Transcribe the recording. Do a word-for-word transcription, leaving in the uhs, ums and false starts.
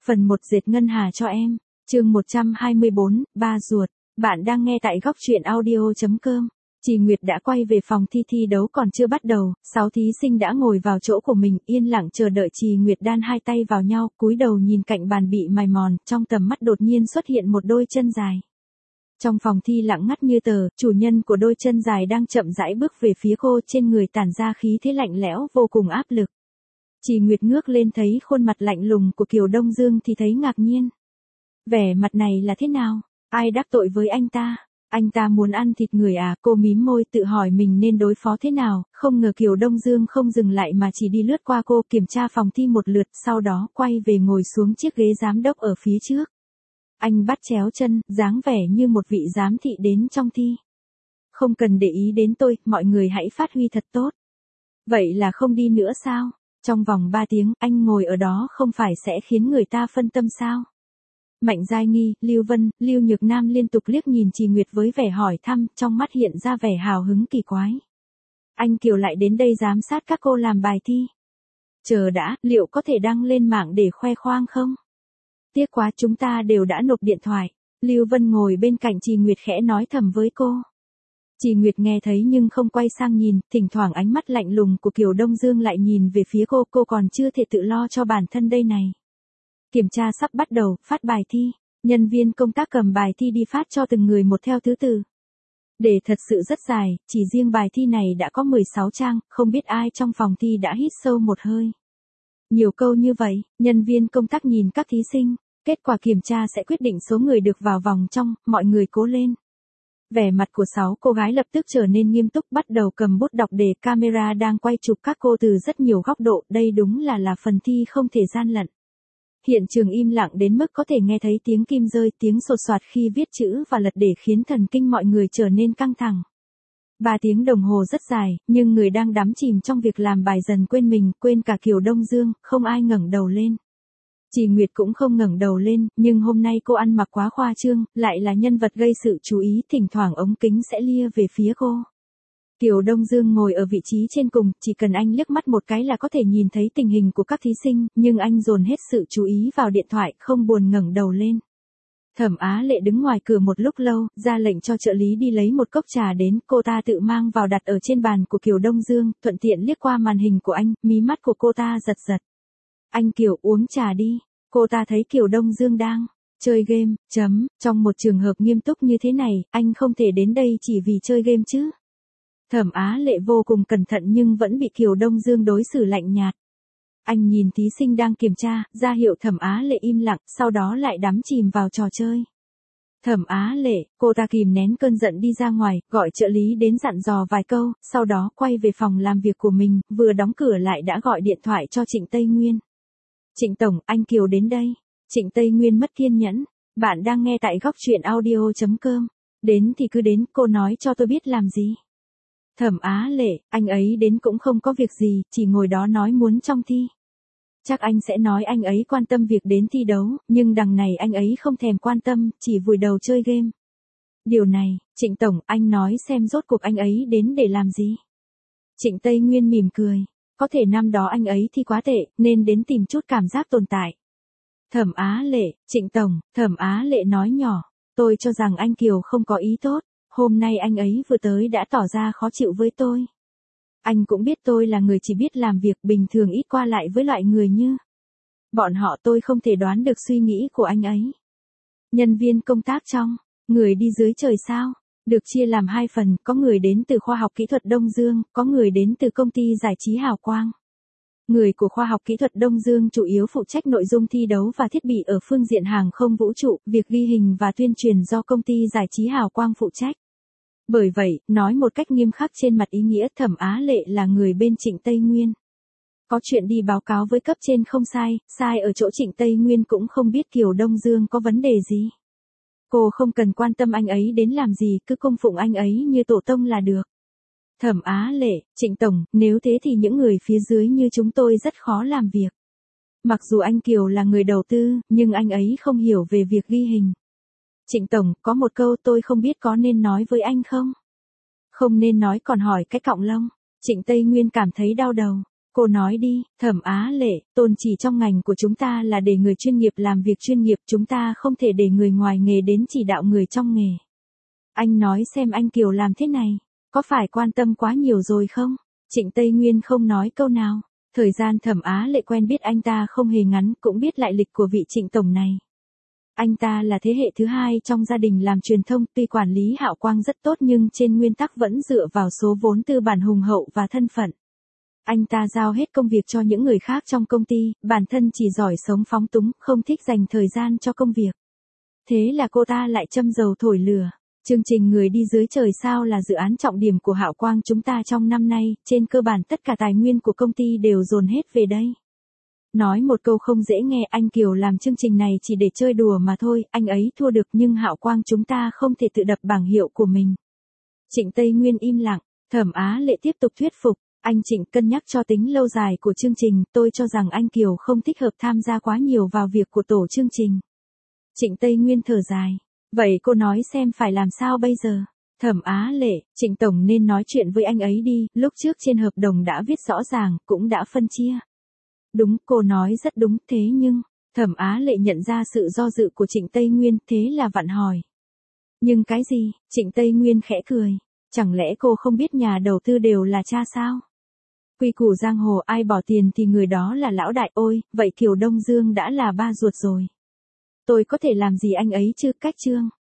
Phần một dệt ngân hà cho em. Chương một trăm hai mươi bốn, ba ruột. Bạn đang nghe tại góc truyện audio chấm com. Chị Nguyệt đã quay về phòng thi thi đấu còn chưa bắt đầu, sáu thí sinh đã ngồi vào chỗ của mình, yên lặng chờ đợi. Chị Nguyệt đan hai tay vào nhau, cúi đầu nhìn cạnh bàn bị mài mòn, trong tầm mắt đột nhiên xuất hiện một đôi chân dài. Trong phòng thi lặng ngắt như tờ, chủ nhân của đôi chân dài đang chậm rãi bước về phía cô, trên người tản ra khí thế lạnh lẽo vô cùng áp lực. Chị Nguyệt ngước lên thấy khuôn mặt lạnh lùng của Kiều Đông Dương thì thấy ngạc nhiên. Vẻ mặt này là thế nào? Ai đắc tội với anh ta? Anh ta muốn ăn thịt người à? Cô mím môi tự hỏi mình nên đối phó thế nào, không ngờ Kiều Đông Dương không dừng lại mà chỉ đi lướt qua cô, kiểm tra phòng thi một lượt, sau đó quay về ngồi xuống chiếc ghế giám đốc ở phía trước. Anh bắt chéo chân, dáng vẻ như một vị giám thị đến trong thi. Không cần để ý đến tôi, mọi người hãy phát huy thật tốt. Vậy là không đi nữa sao? Trong vòng ba tiếng, anh ngồi ở đó không phải sẽ khiến người ta phân tâm sao? Mạnh Giai Nghi, Lưu Vân, Lưu Nhược Nam liên tục liếc nhìn chị Nguyệt với vẻ hỏi thăm, trong mắt hiện ra vẻ hào hứng kỳ quái. Anh Kiều lại đến đây giám sát các cô làm bài thi. Chờ đã, liệu có thể đăng lên mạng để khoe khoang không? Tiếc quá, chúng ta đều đã nộp điện thoại. Lưu Vân ngồi bên cạnh chị Nguyệt khẽ nói thầm với cô. Chị Nguyệt nghe thấy nhưng không quay sang nhìn, thỉnh thoảng ánh mắt lạnh lùng của Kiều Đông Dương lại nhìn về phía cô, cô còn chưa thể tự lo cho bản thân đây này. Kiểm tra sắp bắt đầu, phát bài thi. Nhân viên công tác cầm bài thi đi phát cho từng người một theo thứ tự. Để thật sự rất dài, chỉ riêng bài thi này đã có mười sáu trang, không biết ai trong phòng thi đã hít sâu một hơi. Nhiều câu như vậy, nhân viên công tác nhìn các thí sinh, kết quả kiểm tra sẽ quyết định số người được vào vòng trong, mọi người cố lên. Vẻ mặt của sáu cô gái lập tức trở nên nghiêm túc, bắt đầu cầm bút đọc đề, camera đang quay chụp các cô từ rất nhiều góc độ, đây đúng là là phần thi không thể gian lận. Hiện trường im lặng đến mức có thể nghe thấy tiếng kim rơi, tiếng sột soạt khi viết chữ và lật đề khiến thần kinh mọi người trở nên căng thẳng. Ba tiếng đồng hồ rất dài, nhưng người đang đắm chìm trong việc làm bài dần quên mình, quên cả Kiều Đông Dương, không ai ngẩng đầu lên. Chị Nguyệt cũng không ngẩng đầu lên, nhưng hôm nay cô ăn mặc quá khoa trương, lại là nhân vật gây sự chú ý, thỉnh thoảng ống kính sẽ lia về phía cô. Kiều Đông Dương ngồi ở vị trí trên cùng, chỉ cần anh liếc mắt một cái là có thể nhìn thấy tình hình của các thí sinh, nhưng anh dồn hết sự chú ý vào điện thoại, không buồn ngẩng đầu lên. Thẩm Á Lệ đứng ngoài cửa một lúc lâu, ra lệnh cho trợ lý đi lấy một cốc trà đến, cô ta tự mang vào đặt ở trên bàn của Kiều Đông Dương, thuận tiện liếc qua màn hình của anh, mí mắt của cô ta giật giật. Anh Kiều, uống trà đi. Cô ta thấy Kiều Đông Dương đang chơi game, chấm, trong một trường hợp nghiêm túc như thế này, anh không thể đến đây chỉ vì chơi game chứ. Thẩm Á Lệ vô cùng cẩn thận nhưng vẫn bị Kiều Đông Dương đối xử lạnh nhạt. Anh nhìn thí sinh đang kiểm tra, ra hiệu Thẩm Á Lệ im lặng, sau đó lại đắm chìm vào trò chơi. Thẩm Á Lệ, cô ta kìm nén cơn giận đi ra ngoài, gọi trợ lý đến dặn dò vài câu, sau đó quay về phòng làm việc của mình, vừa đóng cửa lại đã gọi điện thoại cho Trịnh Tây Nguyên. Trịnh Tổng, anh Kiều đến đây. Trịnh Tây Nguyên mất kiên nhẫn. Bạn đang nghe tại góc truyện audio chấm com. Đến thì cứ đến, cô nói cho tôi biết làm gì. Thẩm Á Lệ, anh ấy đến cũng không có việc gì, chỉ ngồi đó nói muốn trong thi. Chắc anh sẽ nói anh ấy quan tâm việc đến thi đấu, nhưng đằng này anh ấy không thèm quan tâm, chỉ vùi đầu chơi game. Điều này, Trịnh Tổng, anh nói xem rốt cuộc anh ấy đến để làm gì. Trịnh Tây Nguyên mỉm cười. Có thể năm đó anh ấy thi quá tệ, nên đến tìm chút cảm giác tồn tại. Thẩm Á Lệ, Trịnh Tổng, Thẩm Á Lệ nói nhỏ, tôi cho rằng anh Kiều không có ý tốt, hôm nay anh ấy vừa tới đã tỏ ra khó chịu với tôi. Anh cũng biết tôi là người chỉ biết làm việc bình thường, ít qua lại với loại người như bọn họ, tôi không thể đoán được suy nghĩ của anh ấy. Nhân viên công tác trong, người đi dưới trời sao? Được chia làm hai phần, có người đến từ khoa học kỹ thuật Đông Dương, có người đến từ công ty giải trí Hào Quang. Người của khoa học kỹ thuật Đông Dương chủ yếu phụ trách nội dung thi đấu và thiết bị ở phương diện hàng không vũ trụ, việc ghi hình và tuyên truyền do công ty giải trí Hào Quang phụ trách. Bởi vậy, nói một cách nghiêm khắc trên mặt ý nghĩa, Thẩm Á Lệ là người bên Trịnh Tây Nguyên. Có chuyện đi báo cáo với cấp trên không sai, sai ở chỗ Trịnh Tây Nguyên cũng không biết Kiều Đông Dương có vấn đề gì. Cô không cần quan tâm anh ấy đến làm gì, cứ cung phụng anh ấy như tổ tông là được. Thẩm Á Lệ, Trịnh Tổng, nếu thế thì những người phía dưới như chúng tôi rất khó làm việc. Mặc dù anh Kiều là người đầu tư, nhưng anh ấy không hiểu về việc ghi hình. Trịnh Tổng, có một câu tôi không biết có nên nói với anh không? Không nên nói còn hỏi cái cọng lông. Trịnh Tây Nguyên cảm thấy đau đầu. Cô nói đi, Thẩm Á Lệ, tôn chỉ trong ngành của chúng ta là để người chuyên nghiệp làm việc chuyên nghiệp, chúng ta không thể để người ngoài nghề đến chỉ đạo người trong nghề. Anh nói xem anh Kiều làm thế này, có phải quan tâm quá nhiều rồi không? Trịnh Tây Nguyên không nói câu nào. Thời gian Thẩm Á Lệ quen biết anh ta không hề ngắn, cũng biết lại lịch của vị Trịnh tổng này. Anh ta là thế hệ thứ hai trong gia đình làm truyền thông, tuy quản lý hào quang rất tốt nhưng trên nguyên tắc vẫn dựa vào số vốn tư bản hùng hậu và thân phận. Anh ta giao hết công việc cho những người khác trong công ty, bản thân chỉ giỏi sống phóng túng, không thích dành thời gian cho công việc. Thế là cô ta lại châm dầu thổi lửa. Chương trình Người đi dưới trời sao là dự án trọng điểm của Hạo Quang chúng ta trong năm nay, trên cơ bản tất cả tài nguyên của công ty đều dồn hết về đây. Nói một câu không dễ nghe, anh Kiều làm chương trình này chỉ để chơi đùa mà thôi, anh ấy thua được nhưng Hạo Quang chúng ta không thể tự đập bảng hiệu của mình. Trịnh Tây Nguyên im lặng, Thẩm Á Lệ tiếp tục thuyết phục, anh Trịnh cân nhắc cho tính lâu dài của chương trình, tôi cho rằng anh Kiều không thích hợp tham gia quá nhiều vào việc của tổ chương trình. Trịnh Tây Nguyên thở dài, vậy cô nói xem phải làm sao bây giờ? Thẩm Á Lệ, Trịnh tổng nên nói chuyện với anh ấy đi, lúc trước trên hợp đồng đã viết rõ ràng, cũng đã phân chia. Đúng, cô nói rất đúng, thế nhưng, Thẩm Á Lệ nhận ra sự do dự của Trịnh Tây Nguyên, thế là vặn hỏi. Nhưng cái gì? Trịnh Tây Nguyên khẽ cười, chẳng lẽ cô không biết nhà đầu tư đều là cha sao? Quy củ giang hồ, ai bỏ tiền thì người đó là lão đại. Ôi, vậy Kiều Đông Dương đã là ba ruột rồi. Tôi có thể làm gì anh ấy chứ? Cách Trương